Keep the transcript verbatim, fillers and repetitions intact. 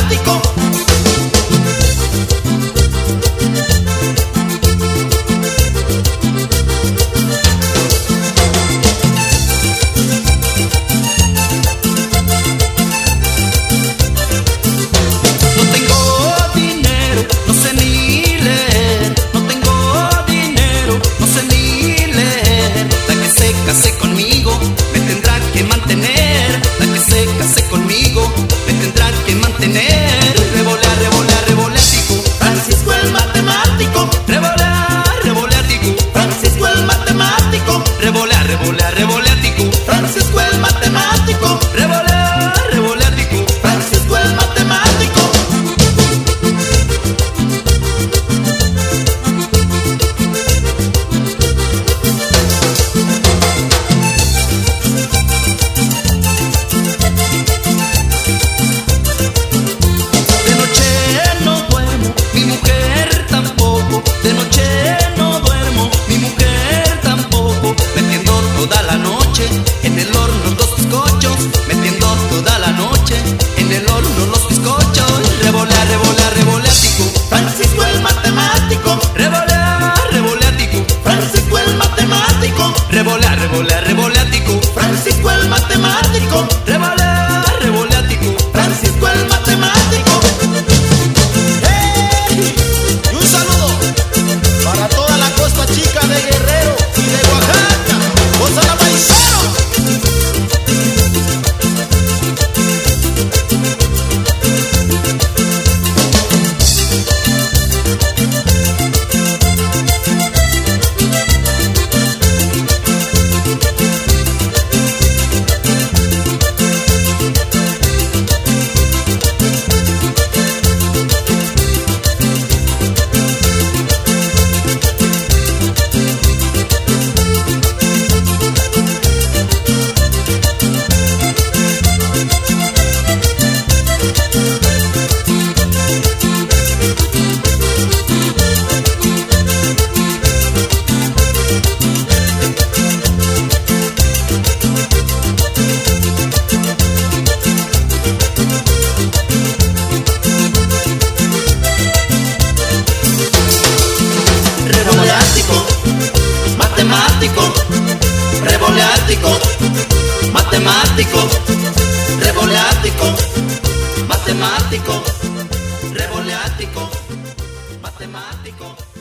matemático. No tengo dinero, no sé ni leer. No tengo dinero, no sé ni leer. La que se case conmigo me tendrá que mantener. La que se case conmigo me tendrá que mantener. Revolear, revolear, revoleatico, Francisco el matemático. revolear, revoleatico, Francisco el matemático. revolear, revolear, revoleatico, Francisco el matemático. revolear, revoleatico. Francisco el matemático. De noche no duermo, mi mujer tampoco. De noche no duermo, mi mujer tampoco. Metiendo toda la noche en el horno dos bizcochos. Metiendo toda la noche en el horno los bizcochos. Revolear, revolear, revoleatico, Francisco el matemático. revolear, revoleatico, Francisco el matemático. revolear, revolear, revoleatico, Francisco el matemático. revolear, revoleatico. Francisco el matemático. ¡Hey! Y un saludo para toda la costa chica de Guerrero y de Oaxaca. ¡Gózala, paisano! Revoleático, matemático, revoleático, matemático, revoleático, matemático, revoleático, matemático.